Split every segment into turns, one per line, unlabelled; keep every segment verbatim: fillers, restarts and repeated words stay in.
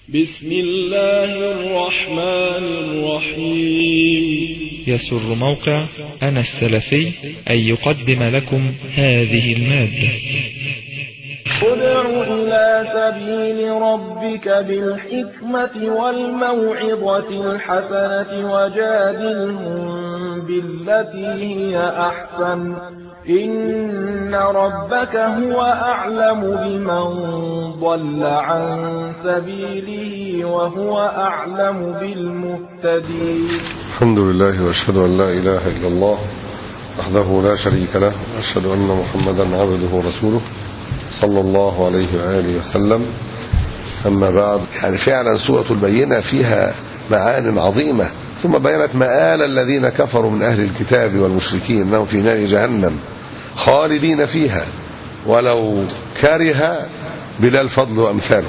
بسم الله الرحمن الرحيم.
يسر موقع أنا السلفي أن يقدم لكم هذه المادة.
ادع إلى سبيل ربك بالحكمة والموعظة الحسنة وجادلهم بالتي هي أحسن إن ربك هو أعلم بمن ضل عن سبيله وهو أعلم بالمهتدين.
الحمد لله وأشهد أن لا إله إلا الله وحده لا شريك له وأشهد أن محمدا عبده ورسوله صلى الله عليه وآله وسلم. أما بعد، يعني فعلا سورة البينة فيها معان عظيمة، ثم بينت مآل الذين كفروا من أهل الكتاب والمشركين أنهم في نار جهنم خالدين فيها ولو كره بلا الفضل وأمثاله،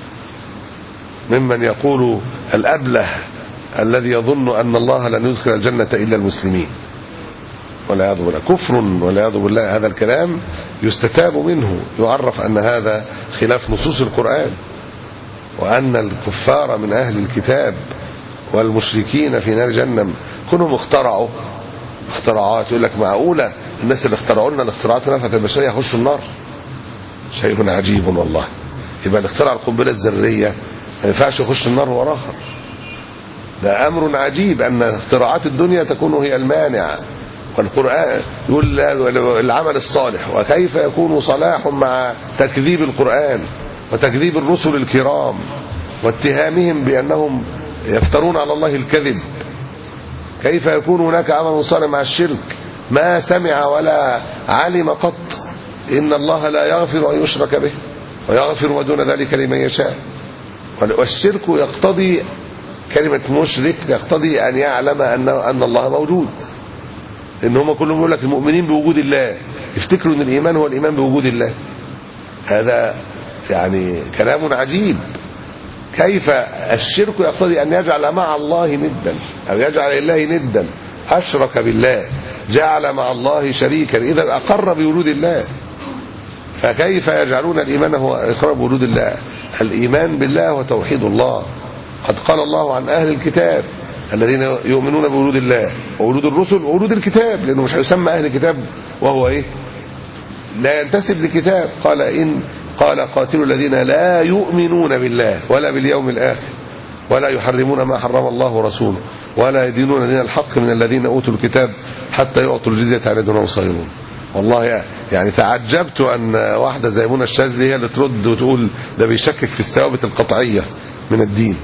ممن يقول الأبله الذي يظن أن الله لن يدخل الجنة إلا المسلمين والعياذ بالله، كفر والعياذ بالله. هذا الكلام يستتاب منه، يعرف أن هذا خلاف نصوص القرآن، وأن الكفار من أهل الكتاب والمشركين في نار جهنم كلهم اخترعوا اختراعات. يقول لك معقولة الناس اللي اخترعوا لنا الاختراعات نفعت البشرية يخشوا النار؟ شيء عجيب والله. يبقى اللي اخترع القنبلة الذرية ما ينفعش يخش النار هو آخر. ده أمر عجيب أن اختراعات الدنيا تكون هي المانعة. والقرآن يقول العمل الصالح، وكيف يكون صلاح مع تكذيب القرآن وتكذيب الرسل الكرام واتهامهم بأنهم يفترون على الله الكذب؟ كيف يكون هناك عمل صالح مع الشرك؟ ما سمع ولا علم قط إن الله لا يغفر أن يشرك به ويغفر ما دون ذلك لمن يشاء. والشرك يقتضي، كلمة مشرك يقتضي أن يعلم أن أن الله موجود. إن هم كلهم يقول لك المؤمنين بوجود الله، يفتكروا أن الإيمان هو الإيمان بوجود الله. هذا يعني كلام عجيب. كيف الشرك يقتضي أن يجعل مع الله ندا أو يجعل الله ندا؟ أشرك بالله، جعل مع الله شريكا، إذا أقر بوجود الله. فكيف يجعلون الإيمان هو إقرار بوجود الله؟ الإيمان بالله وتوحيد الله. قد قال الله عن أهل الكتاب الذين يؤمنون بوجود الله ووجود الرسل ووجود الكتاب، لأنه مش هيسمى أهل الكتاب وهو إيه؟ لا ينتسب لكتاب. قال إن قال قاتلوا الذين لا يؤمنون بالله ولا باليوم الآخر ولا يحرمون ما حرم الله ورسوله ولا يدينون دين الحق من الذين أوتوا الكتاب حتى يعطوا الجزية عن يد وهم صاغرون. والله يعني تعجبت أن واحدة زي منى الشاذلي هي اللي ترد وتقول ده بيشكك في الثوابت القطعية من الدين.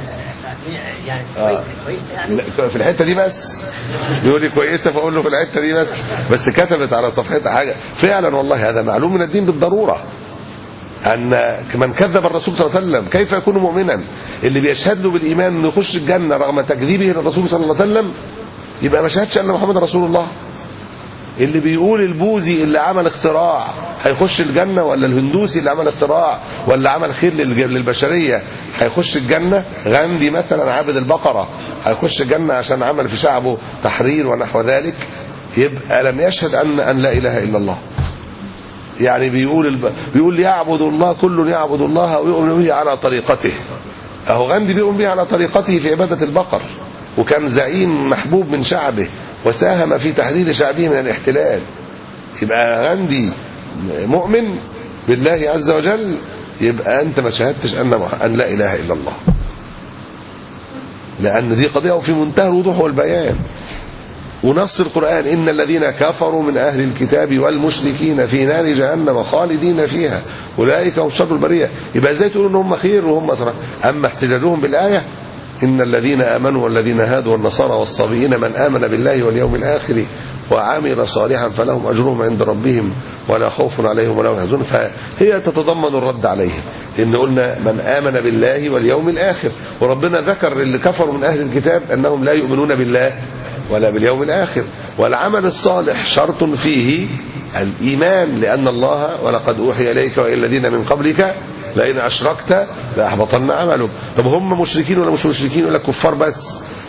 يعني كويس كويس يعني
في الحته دي بس يقول لي كويسه، فاقول له في الحته دي بس بس كتبت على صفحتها حاجه فعلا. والله هذا معلوم من الدين بالضروره، ان من كذب الرسول صلى الله عليه وسلم كيف يكون مؤمنا؟ اللي بيشهد له بالايمان انه يخش الجنه رغم تكذيبه للرسول صلى الله عليه وسلم يبقى ما شهدش ان محمد رسول الله. اللي بيقول البوذي اللي عمل اختراع هيخش الجنة، ولا الهندوسي اللي عمل اختراع ولا عمل خير للبشرية هيخش الجنة، غاندي مثلا عابد البقرة هيخش الجنة عشان عمل في شعبه تحرير ونحو ذلك، يبقى لم يشهد أن أن لا إله إلا الله. يعني بيقول الب... بيقول يعبد الله، كل يعبد الله ويؤمن به على طريقته. أهو غاندي بيؤمن به على طريقته في عبادة البقر، وكان زعيم محبوب من شعبه وساهم في تحرير شعبه من الاحتلال. يبقى غاندي مؤمن بالله عز وجل، يبقى أنت ما شهدتش أن أن لا إله إلا الله، لأن دي قضية في منتهى الوضوح والبيان. ونص القرآن إن الذين كفروا من أهل الكتاب والمشركين في نار جهنم خالدين فيها أولئك هم شر البرية. يبقى ازاي تقولوا ان هم خير وهم شر؟ أما احتجاجهم بالآية إن الذين آمنوا والذين هادوا والنصارى والصابئين من آمن بالله واليوم الآخر وعمل صالحا فلهم أجرهم عند ربهم ولا خوف عليهم ولا هم يحزنون، فهي تتضمن الرد عليهم. إن قلنا من آمن بالله واليوم الآخر، وربنا ذكر اللي كفروا من أهل الكتاب أنهم لا يؤمنون بالله ولا باليوم الآخر. والعمل الصالح شرط فيه الإيمان، لأن الله ولقد أوحي إليك وإلى الذين من قبلك لئن أشركت لأحبطن عملك. طب هم مشركين ولا مش مشركين ولا كفار بس؟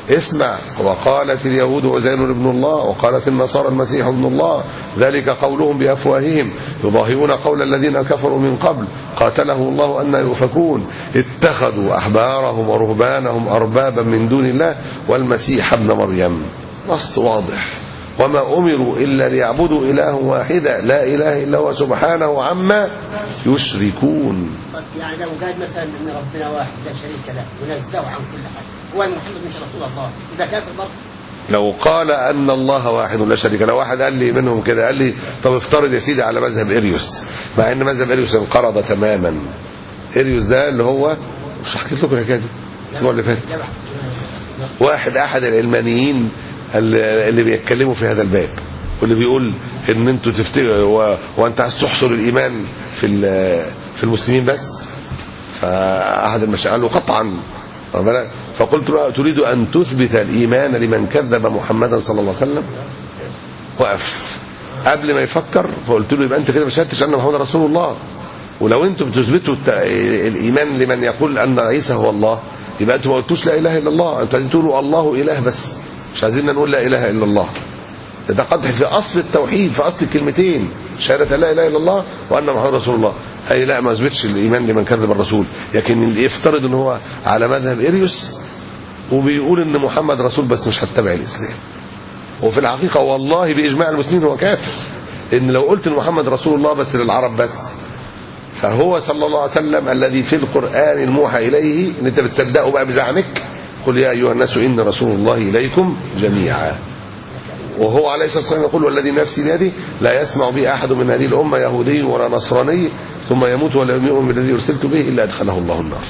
اسمع، وقالت اليهود عزير ابن الله وقالت النصارى المسيح ابن الله ذلك قولهم بأفواههم يضاهئون قول الذين كفروا من قبل قاتلهم الله أن يؤفكون اتخذوا أحبارهم ورهبانهم أربابا من دون الله والمسيح ابن مريم. نص واضح. وما أمروا إلا ليعبدوا إله واحدا لا إله إلا هو سبحانه عما يشركون.
يعني لو قال مثلا ان ربنا واحد لا شريك له ونزه عن كل حاجه، هو محمد مش رسول الله، اذا كافر برضه؟
لو قال ان الله واحد لا شريك له، واحد قال لي منهم كده قال لي طب افترض يا سيدي على مذهب اريوس، مع ان مذهب اريوس انقرض تماما. اريوس ده اللي هو مش حكيت لكم الحكايه دي الاسبوع اللي فات، واحد احد العلمانيين اللي بيتكلموا في هذا الباب واللي بيقول ان انتوا تفتكروا وانت عايز تحصر الايمان في في المسلمين بس. فاحد المشايخ قال له قطعا، فقلت له تريد ان تثبت الايمان لمن كذب محمدا صلى الله عليه وسلم؟ وقف قبل ما يفكر. فقلت له يبقى انت كده ما شهدتش ان محمد رسول الله، ولو انتم بتثبتوا الايمان لمن يقول ان عيسى هو الله يبقى انتم ما قلتوش لا اله الا الله، انتوا عايزين تقولوا الله اله بس، مش عايزين نقول لا اله الا الله. ده قدح في اصل التوحيد، في اصل الكلمتين شهاده لا اله الا الله وان محمد رسول الله. اي لا ما اثبتش الايمان لمن كذب الرسول، لكن اللي يفترض ان هو على مذهب اريوس وبيقول ان محمد رسول بس مش هتبع الاسلام، وفي الحقيقه والله باجماع المسلمين هو كافر. ان لو قلت ان محمد رسول الله بس للعرب بس، فهو صلى الله عليه وسلم الذي في القران الموحى اليه ان انت بتصدقه بقى بزعمك، قل يا ايها الناس ان رسول الله اليكم جميعا. وهو عليه الصلاه والسلام يقول والذي نفسي بيده لا يسمع بي احد من هذه الامه يهودي ولا نصراني ثم يموت ولا يؤمن بالذي ارسلت به الا ادخله الله النار.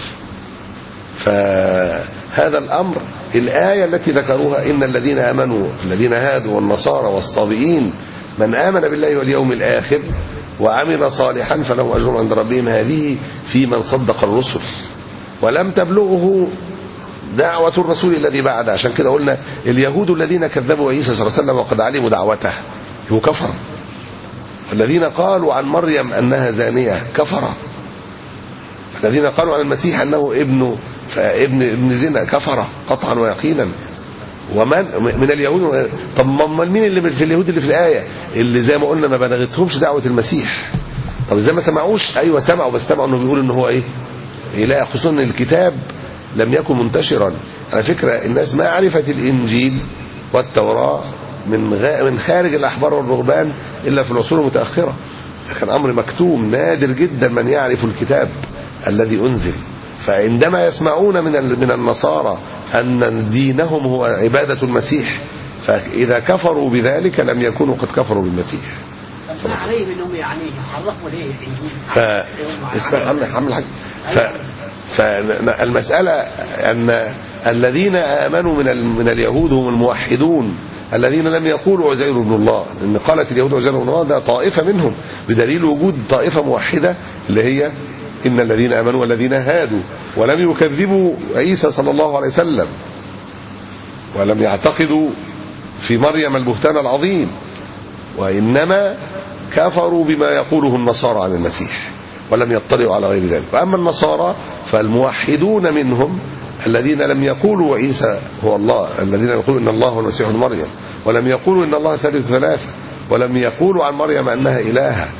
فهذا الامر الايه التي ذكروها ان الذين امنوا الذين هادوا والنصارى والصابئين من امن بالله واليوم الاخر وعمل صالحا فله اجر عند ربهم، هذه في من صدق الرسل ولم تبلغه دعوة الرسول الذي بعد. عشان كده قلنا اليهود الذين كذبوا عيسى صلى الله عليه وسلم وقد علموا دعوته هو كفر، الذين قالوا عن مريم أنها زانية كفر، الذين قالوا عن المسيح أنه ابن ابن ابن زنا كفر قطعا ويقينا. ومن من اليهود؟ طب مين اللي في اليهود اللي في الآية اللي زي ما قلنا ما بلغتهمش دعوة المسيح؟ طب ازاي ما سمعوش؟ ايوه سمعوا، بس سمعوا انه بيقول ان هو ايه اله، خصوصا ان الكتاب لم يكن منتشرا. على فكرة الناس ما عرفت الإنجيل والتوراة من غ... من خارج الأحبار والرهبان إلا في العصور المتأخرة. كان أمر مكتوم، نادر جدا من يعرف الكتاب الذي أنزل. فعندما يسمعون من ال... من النصارى أن دينهم هو عبادة المسيح، فإذا كفروا بذلك لم يكونوا قد كفروا بالمسيح.
ما عليهم انهم يعني يحرفوا ليه الانجيل؟
ف اسمع عمل حاجه ف فالمسألة أن الذين آمنوا من من اليهود هم الموحدون الذين لم يقولوا عزير ابن الله، إن قالت اليهود عزير ابن الله ده طائفة منهم، بدليل وجود طائفة موحدة اللي هي إن الذين آمنوا والذين هادوا ولم يكذبوا عيسى صلى الله عليه وسلم ولم يعتقدوا في مريم البهتان العظيم، وإنما كفروا بما يقوله النصارى عن المسيح ولم يطلعوا على غير ذلك. وأما النصارى فالموحدون منهم الذين لم يقولوا عيسى هو الله، الذين يقولوا إن الله هو المسيح ابن مريم، ولم يقولوا إن الله ثالث ثلاثة، ولم يقولوا عن مريم أنها إلهة،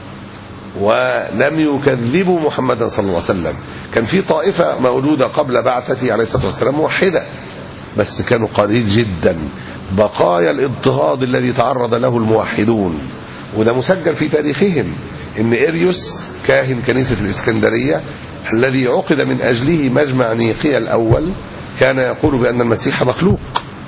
ولم يكذبوا محمدا صلى الله عليه وسلم. كان في طائفة موجودة قبل بعثته عليه الصلاة والسلام موحدة، بس كانوا قليل جدا، بقايا الاضطهاد الذي تعرض له الموحدون، وده مسجل في تاريخهم. ان اريوس كاهن كنيسة الاسكندرية الذي عقد من اجله مجمع نيقيا الاول كان يقول بان المسيح مخلوق،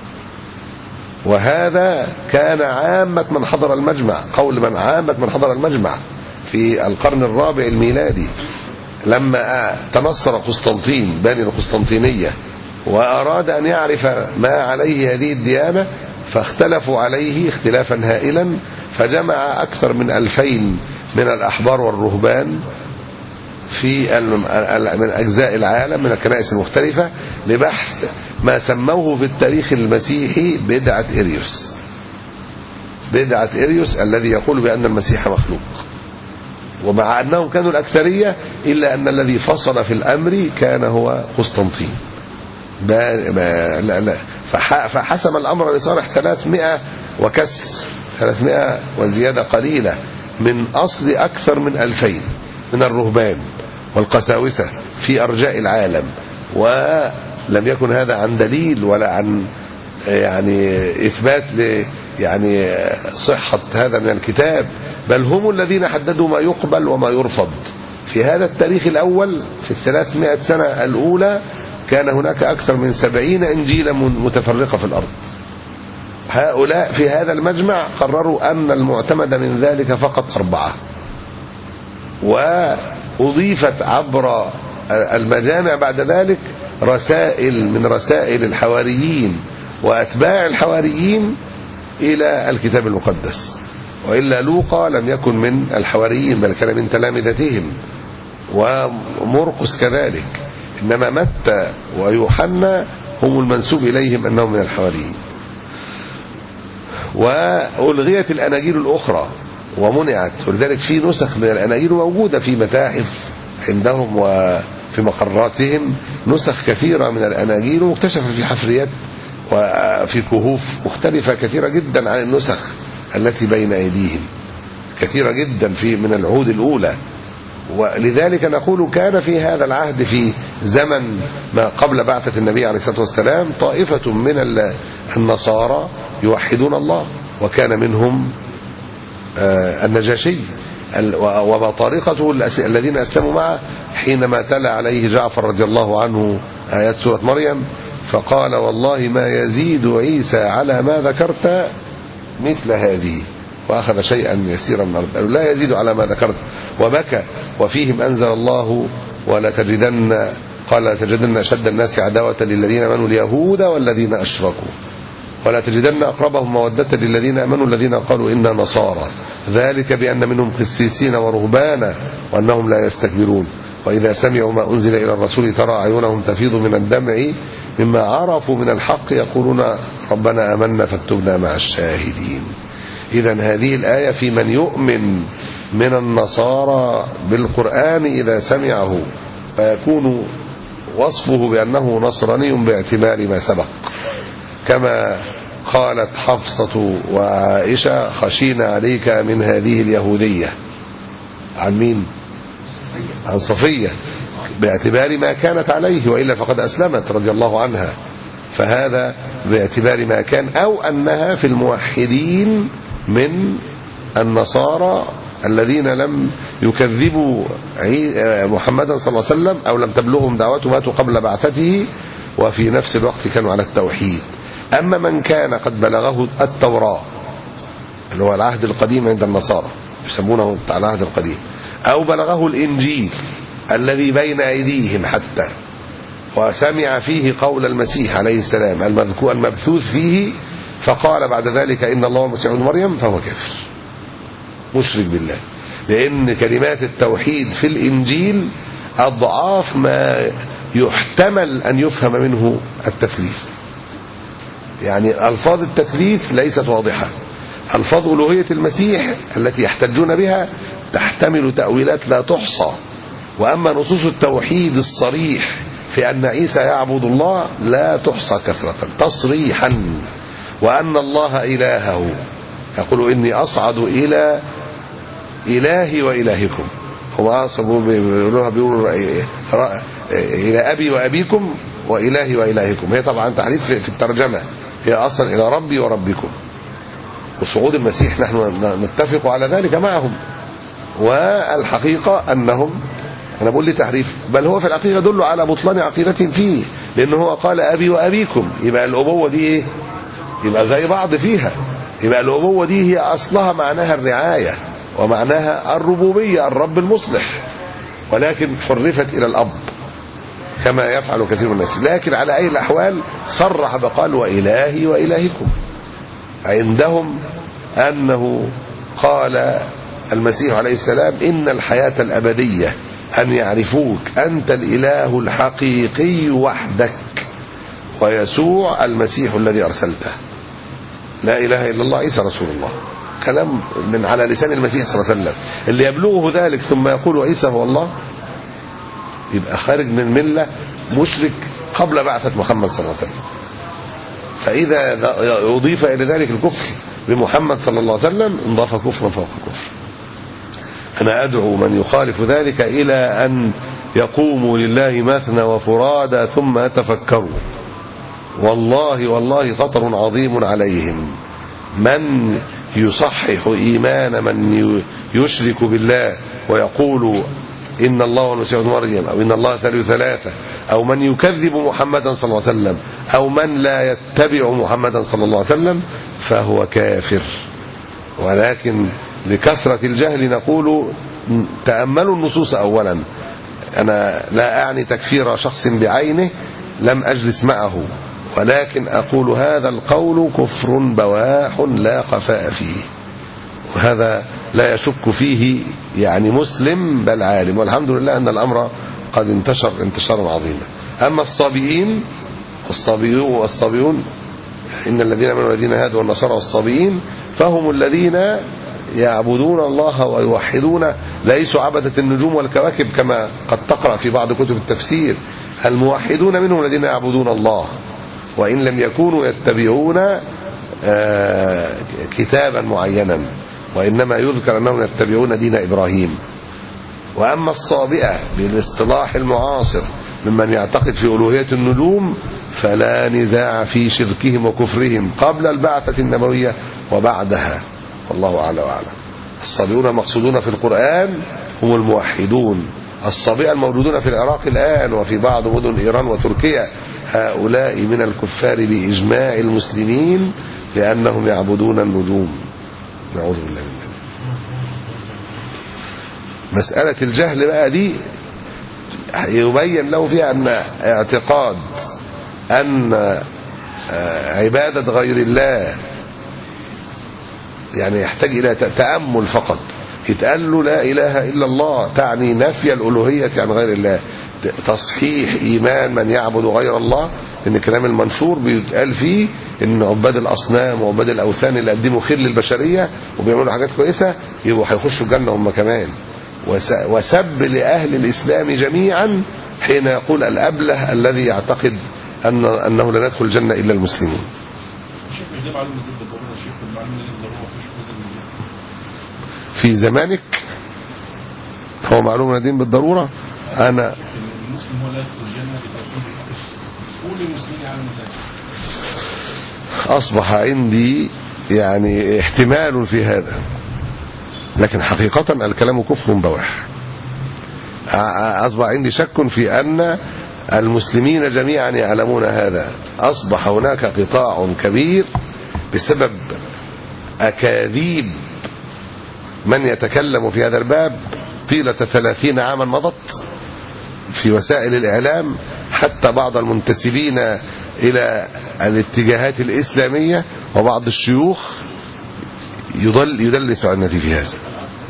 وهذا كان عامة من حضر المجمع، قول من عامة من حضر المجمع في القرن الرابع الميلادي، لما تنصر قسطنطين باني القسطنطينية واراد ان يعرف ما عليه هذه الديانة، فاختلفوا عليه اختلافا هائلا، فجمع أكثر من ألفين من الأحبار والرهبان في من أجزاء العالم من الكنائس المختلفة لبحث ما سموه في التاريخ المسيحي بدعة إريوس، بدعة إريوس الذي يقول بأن المسيح مخلوق. ومع أنهم كانوا الأكثرية إلا أن الذي فصل في الأمر كان هو قسطنطين. فحسم الأمر لصالح ثلاثمائة وكسر، ثلاثمائة وزيادة قليلة من أصل أكثر من ألفين من الرهبان والقساوسة في أرجاء العالم. ولم يكن هذا عن دليل ولا عن يعني إثبات ل يعني صحة هذا من الكتاب، بل هم الذين حددوا ما يقبل وما يرفض. في هذا التاريخ الأول في الثلاثمائة سنة الأولى كان هناك أكثر من سبعين إنجيلا متفرقة في الأرض. هؤلاء في هذا المجمع قرروا أن المعتمد من ذلك فقط أربعة، وأضيفت عبر المجامع بعد ذلك رسائل من رسائل الحواريين وأتباع الحواريين إلى الكتاب المقدس. وإلا لوقا لم يكن من الحواريين بل كان من تلامذتهم، ومرقس كذلك، إنما متى ويوحنا هم المنسوب إليهم أنهم من الحواريين. وألغيت الأناجيل الأخرى ومنعت، ولذلك في نسخ من الأناجيل موجودة في متاحف عندهم وفي مقراتهم، نسخ كثيرة من الأناجيل، واكتشف في حفريات وفي كهوف مختلفة كثيرة جدا عن النسخ التي بين أيديهم، كثيرة جدا في من العهود الأولى. ولذلك نقول كان في هذا العهد في زمن ما قبل بعثة النبي عليه الصلاة والسلام طائفة من النصارى يوحدون الله، وكان منهم النجاشي وبطارقته الذين أسلموا معه حينما تلا عليه جعفر رضي الله عنه آيات سورة مريم فقال والله ما يزيد عيسى على ما ذكرت مثل هذه، وأخذ شيئا يسيرا من الأرض، لا يزيد على ما ذكرت، وبكى. وفيهم أنزل الله ولا تجدن قال لا تجدن أشد الناس عداوة للذين آمنوا اليهود والذين أشركوا ولا تجدن أقربهم مودة للذين آمنوا الذين قالوا إنا نصارى ذلك بأن منهم قسيسين ورهبانا وأنهم لا يستكبرون وإذا سمعوا ما أنزل إلى الرسول ترى أعينهم تفيض من الدمع مما عرفوا من الحق يقولون ربنا آمنا فاكتبنا مع الشاهدين. إذن هذه الآية في من يؤمن من النصارى بالقرآن إذا سمعه فيكون وصفه بأنه نصراني باعتبار ما سبق، كما قالت حفصة وعائشة خشينا عليك من هذه اليهودية. عن مين؟ عن صفية، باعتبار ما كانت عليه، وإلا فقد أسلمت رضي الله عنها، فهذا باعتبار ما كان، أو أنها في الموحدين من النصارى الذين لم يكذبوا محمدا صلى الله عليه وسلم أو لم تبلغهم دعوته، ماتوا قبل بعثته وفي نفس الوقت كانوا على التوحيد. أما من كان قد بلغه التوراة اللي هو العهد القديم عند النصارى يسمونه العهد القديم، أو بلغه الإنجيل الذي بين أيديهم حتى وسمع فيه قول المسيح عليه السلام المذكور المبثوث فيه فقال بعد ذلك إن الله المسيح ابن مريم فهو كافر مشرك بالله، لأن كلمات التوحيد في الإنجيل أضعاف ما يحتمل أن يفهم منه التثليث. يعني ألفاظ التثليث ليست واضحة، ألفاظ ألوهية المسيح التي يحتجون بها تحتمل تأويلات لا تحصى، وأما نصوص التوحيد الصريح في أن عيسى يعبد الله لا تحصى كثرة تصريحا، وأن الله إلهه يقول إني أصعد إلى إلهي وإلهكم، هو أصعد بيقولوها بيقولوا إلى أبي وأبيكم وإلهي وإلهكم، هي طبعا تعريف في الترجمة، هي أصلا إلى ربي وربكم، وصعود المسيح نحن نتفق على ذلك معهم. والحقيقة أنهم أنا بقول لي تحريف، بل هو في الحقيقة يدل على بطلان عقيدتهم فيه، لأنه هو قال أبي وأبيكم، يبقى الأبوة دي إيه؟ يبقى زي بعض فيها، يبقى الأبوة دي هي أصلها معناها الرعاية ومعناها الربوبية الرب المصلح، ولكن حرفت إلى الأب كما يفعل كثير من الناس. لكن على أي الأحوال صرح بقال وإلهي وإلهكم، عندهم أنه قال المسيح عليه السلام إن الحياة الأبدية أن يعرفوك أنت الإله الحقيقي وحدك ويسوع المسيح الذي أرسلته، لا إله إلا الله عيسى رسول الله، كلام من على لسان المسيح صلى الله عليه وسلم. اللي يبلغه ذلك ثم يقول عيسى هو الله يبقى خارج من ملة، مشرك قبل بعثة محمد صلى الله عليه وسلم. فإذا أضيف إلى ذلك الكفر بمحمد صلى الله عليه وسلم انضاف كفر فوق كفر. أنا أدعو من يخالف ذلك إلى أن يقوموا لله مثنى وفرادى ثم يتفكروا. والله والله خطر عظيم عليهم من يصحح إيمان من يشرك بالله ويقول إن الله والمسيح ابن مريم أو إن الله ثالث ثلاثة، أو من يكذب محمدا صلى الله عليه وسلم، أو من لا يتبع محمدا صلى الله عليه وسلم، فهو كافر. ولكن لكثرة الجهل نقول تأملوا النصوص أولا. أنا لا أعني تكفير شخص بعينه لم أجلس معه، ولكن أقول هذا القول كفر بواح لا خفاء فيه، وهذا لا يشك فيه يعني مسلم بل عالم. والحمد لله أن الأمر قد انتشر انتشارا عظيما. أما الصابئين الصابئون والصابئون إن الذين من الذين هادوا والنصارى والصابئين فهم الذين يعبدون الله ويوحدون، ليسوا عبدة النجوم والكواكب كما قد تقرأ في بعض كتب التفسير. الموحدون منهم الذين يعبدون الله وإن لم يكونوا يتبعون كتابا معينا، وإنما يذكر أنهم يتبعون دين إبراهيم. وأما الصابئة بالاصطلاح المعاصر ممن يعتقد في ألوهية النجوم فلا نزاع في شركهم وكفرهم قبل البعثة النبوية وبعدها، والله أعلى وأعلم. الصابئون المقصودون في القرآن هم الموحدون. الصابئة الموجودون في العراق الآن وفي بعض مدن إيران وتركيا هؤلاء من الكفار بإجماع المسلمين لأنهم يعبدون النجوم، نعوذ بالله من ذلك. مسألة الجهل بقى دي يبين له فيها أن اعتقاد أن عبادة غير الله يعني يحتاج إلى تأمل فقط. يتقال له لا إله إلا الله تعني نفي الألوهية عن غير الله، تصحيح إيمان من يعبد غير الله، لأن الكلام المنشور بيتقال فيه إن عباد الأصنام وعباد الأوثان اللي قدموا خير للبشرية وبيعملوا حاجات كويسة يبقوا هيخشوا الجنة هم كمان. وسب لأهل الإسلام جميعا حين يقول الأبله الذي يعتقد أن أنه لا ندخل الجنة إلا المسلمون. في زمانك هو معلوم دين بالضرورة. أنا
المسلم هو لا يدخل الجنة قول المسلمين على المساجد.
أصبح عندي يعني احتمال في هذا، لكن حقيقة الكلام كفر بواح. أصبح عندي شك في أن المسلمين جميعا يعلمون هذا. أصبح هناك قطاع كبير بسبب أكاذيب من يتكلم في هذا الباب طيلة ثلاثين عاما مضت في وسائل الإعلام، حتى بعض المنتسبين إلى الاتجاهات الإسلامية وبعض الشيوخ يضل يدلس عن النتيجة في هذا.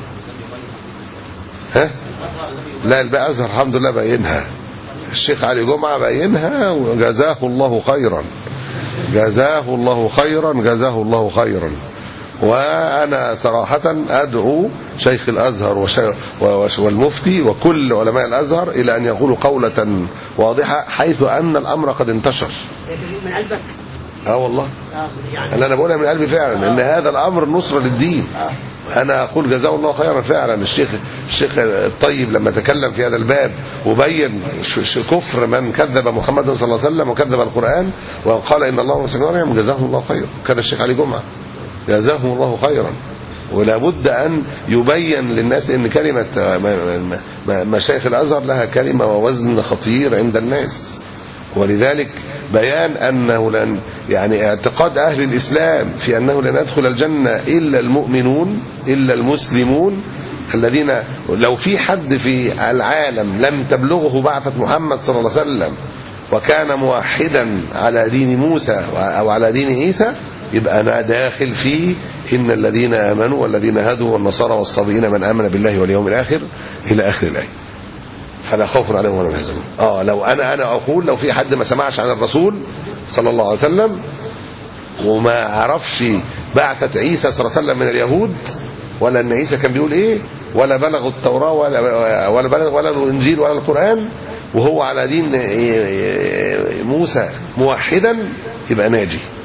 ها؟ لا الباقي أزهر الحمد لله بينها، الشيخ علي جمعة بينها وجزاه الله خيرا، جزاه الله خيرا، جزاه الله خيرا. وأنا صراحة أدعو شيخ الأزهر والمفتي وكل علماء الأزهر إلى أن يقولوا قولة واضحة حيث أن الأمر قد انتشر.
من قلبك؟
اه والله
يعني
اللي أنا بقولها من قلبي فعلا، أن هذا الأمر نصرة للدين. أنا أقول جزاه الله خيرا فعلا. الشيخ الشيخ الطيب لما تكلم في هذا الباب وبين كفر من كذب محمدا صلى الله عليه وسلم وكذب القرآن وقال إن الله والمسيح ابن مريم، جزاه الله خيرا. كان الشيخ علي جمعة جزاهم الله خيرا. ولا بد أن يبين للناس أن كلمة مشايخ الأزهر لها كلمة ووزن خطير عند الناس. ولذلك بيان أنه لن يعني اعتقاد أهل الإسلام في أنه لن يدخل الجنة إلا المؤمنون إلا المسلمون الذين لو في حد في العالم لم تبلغه بعثة محمد صلى الله عليه وسلم وكان موحدا على دين موسى أو على دين عيسى يبقى أنا داخل فيه إن الذين آمنوا والذين هادوا والنصارى والصابئين من آمن بالله واليوم الآخر إلى آخر الآية، فلا خوف عليهم ولا هم يحزنون. اه لو انا انا اقول لو في حد ما سمعش عن الرسول صلى الله عليه وسلم وما عرفش بعثة عيسى صلى الله عليه وسلم من اليهود، ولا ان عيسى كان بيقول ايه، ولا بلغ التوراة ولا ولا بلغ ولا الانجيل ولا القرآن، وهو على دين موسى موحدا، يبقى ناجي.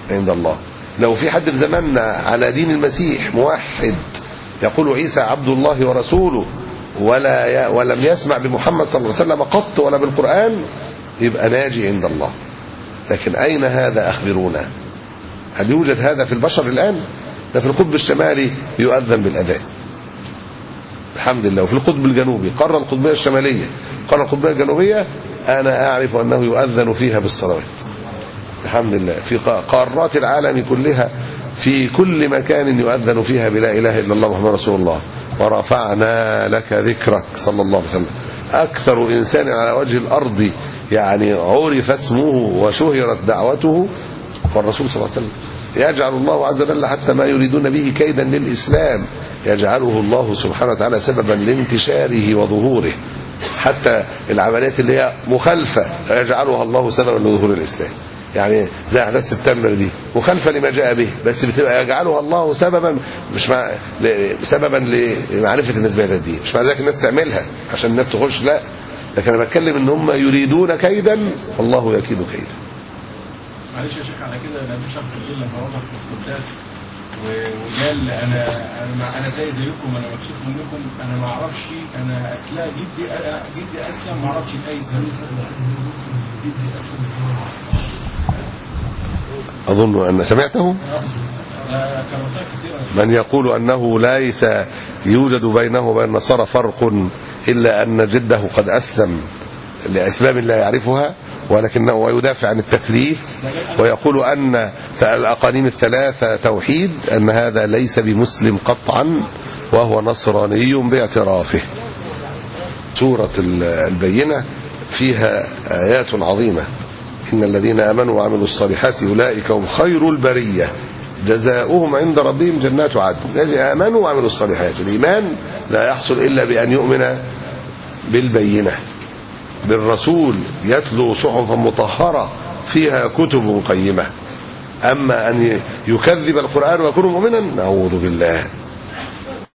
عند الله. لو في حد في زماننا على دين المسيح موحد يقول عيسى عبد الله ورسوله ولا ولم يسمع بمحمد صلى الله عليه وسلم قط ولا بالقرآن يبقى ناجي عند الله. لكن أين هذا؟ أخبرونا. هل يوجد هذا في البشر الآن؟ ده في القطب الشمالي يؤذن بالأذان الحمد لله، وفي القطب الجنوبي قارة القطبية الشمالية قارة القطبية الجنوبية أنا أعرف أنه يؤذن فيها بالصلوات الحمد لله. في قارات العالم كلها في كل مكان يؤذن فيها بلا إله إلا الله محمد رسول الله. ورفعنا لك ذكرك صلى الله عليه وسلم. أكثر إنسان على وجه الأرض يعني عرف اسمه وشهرت دعوته والرسول صلى الله عليه وسلم. يجعل الله عز وجل حتى ما يريدون به كيدا للإسلام يجعله الله سبحانه وتعالى سببا لانتشاره وظهوره. حتى العمليات اللي هي مخالفة يجعلها الله سببا لظهور الإسلام. يعني زي أحداث سبتمبر دي مخالفة لما جاء به، بس بتبقى يجعلها الله سببا مش مع سببا لمعرفة الناس بهذا الدين. مش مع ذلك الناس تعملها عشان الناس تخش، لا، لكن أنا بتكلم إن هم يريدون كيدا والله يكيد كيدا.
معلش يا شيخ على كده النبي شرح الليل لما وضع في القداس وقال انا انا انا زي زيكم، انا مكسوف منكم، انا ما اعرفش، انا اسلم جدي جدي اسلم ما اعرفش الايه جدي اسلم.
اظن ان سمعته من يقول انه ليس يوجد بينه وبين النصارى فرق الا ان جده قد اسلم لاسباب لا يعرفها، ولكنه يدافع عن التثليث ويقول أن الأقانيم الثلاثة توحيد، أن هذا ليس بمسلم قطعا وهو نصراني باعترافه. سورة البينة فيها آيات عظيمة. إن الذين آمنوا وعملوا الصالحات أولئك هم خير البرية جزاؤهم عند ربهم جنات عدن. الذين آمنوا وعملوا الصالحات، الإيمان لا يحصل إلا بأن يؤمن بالبينة، بالرسول يتلو صحفا مطهرة فيها كتب قيمة. أما أن يكذب القرآن ويكون مؤمنا نعوذ بالله.